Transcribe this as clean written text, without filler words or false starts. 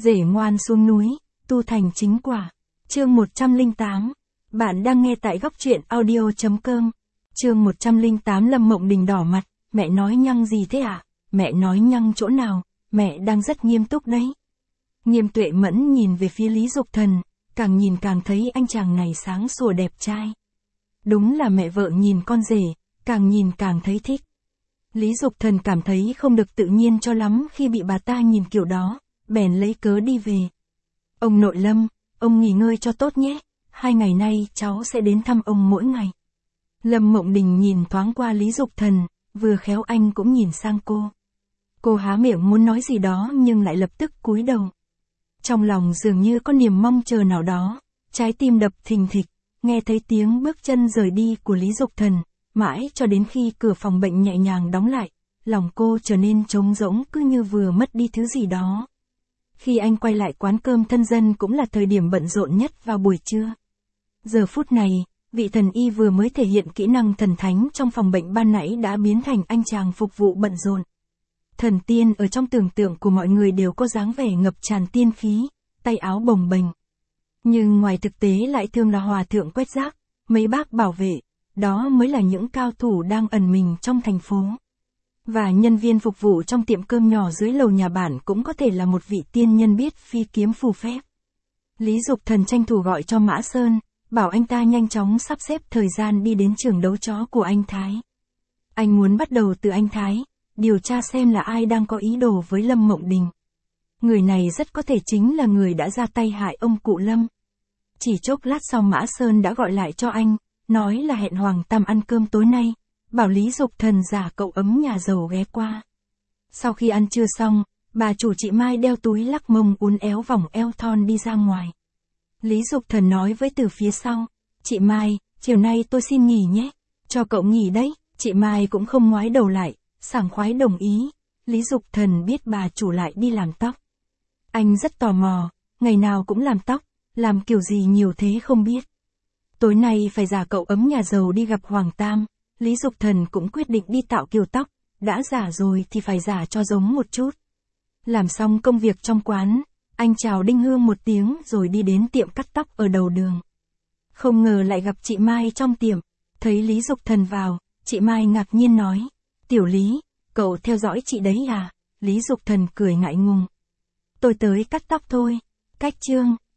Rể ngoan xuống núi, tu thành chính quả. Chương 108. Bạn đang nghe tại góc truyện audio.com. Chương 108. Lâm Mộng Đình đỏ mặt, mẹ nói nhăng gì thế ạ? Mẹ nói nhăng chỗ nào? Mẹ đang rất nghiêm túc đấy. Nghiêm Tuệ Mẫn nhìn về phía Lý Dục Thần, càng nhìn càng thấy anh chàng này sáng sủa đẹp trai. Đúng là mẹ vợ nhìn con rể, càng nhìn càng thấy thích. Lý Dục Thần cảm thấy không được tự nhiên cho lắm khi bị bà ta nhìn kiểu đó, bèn lấy cớ đi về. Ông nội Lâm, ông nghỉ ngơi cho tốt nhé, 2 ngày nay cháu sẽ đến thăm ông mỗi ngày. Lâm Mộng Đình nhìn thoáng qua Lý Dục Thần, vừa khéo anh cũng nhìn sang cô. Cô há miệng muốn nói gì đó nhưng lại lập tức cúi đầu. Trong lòng dường như có niềm mong chờ nào đó, trái tim đập thình thịch, nghe thấy tiếng bước chân rời đi của Lý Dục Thần, mãi cho đến khi cửa phòng bệnh nhẹ nhàng đóng lại, lòng cô trở nên trống rỗng cứ như vừa mất đi thứ gì đó. Khi anh quay lại quán cơm thân dân cũng là thời điểm bận rộn nhất vào buổi trưa. Giờ phút này, vị thần y vừa mới thể hiện kỹ năng thần thánh trong phòng bệnh ban nãy đã biến thành anh chàng phục vụ bận rộn. Thần tiên ở trong tưởng tượng của mọi người đều có dáng vẻ ngập tràn tiên khí, tay áo bồng bềnh. Nhưng ngoài thực tế lại thường là hòa thượng quét rác, mấy bác bảo vệ, đó mới là những cao thủ đang ẩn mình trong thành phố. Và nhân viên phục vụ trong tiệm cơm nhỏ dưới lầu nhà bản cũng có thể là một vị tiên nhân biết phi kiếm phù phép. Lý Dục Thần tranh thủ gọi cho Mã Sơn, bảo anh ta nhanh chóng sắp xếp thời gian đi đến trường đấu chó của anh Thái. Anh muốn bắt đầu từ anh Thái, điều tra xem là ai đang có ý đồ với Lâm Mộng Đình. Người này rất có thể chính là người đã ra tay hại ông cụ Lâm. Chỉ chốc lát sau Mã Sơn đã gọi lại cho anh, nói là hẹn Hoàng Tam ăn cơm tối nay, bảo Lý Dục Thần giả cậu ấm nhà giàu ghé qua. Sau khi ăn trưa xong, bà chủ chị Mai đeo túi lắc mông uốn éo vòng eo thon đi ra ngoài. Lý Dục Thần nói với từ phía sau, chị Mai, chiều nay tôi xin nghỉ nhé, cho cậu nghỉ đấy, chị Mai cũng không ngoái đầu lại, sảng khoái đồng ý. Lý Dục Thần biết bà chủ lại đi làm tóc. Anh rất tò mò, ngày nào cũng làm tóc, làm kiểu gì nhiều thế không biết. Tối nay phải giả cậu ấm nhà giàu đi gặp Hoàng Tam, Lý Dục Thần cũng quyết định đi tạo kiểu tóc, đã giả rồi thì phải giả cho giống một chút. Làm xong công việc trong quán, anh chào Đinh Hương một tiếng rồi đi đến tiệm cắt tóc ở đầu đường. Không ngờ lại gặp chị Mai trong tiệm, thấy Lý Dục Thần vào, chị Mai ngạc nhiên nói, Tiểu Lý, cậu theo dõi chị đấy à? Lý Dục Thần cười ngại ngùng. Tôi tới cắt tóc thôi. Cách chương,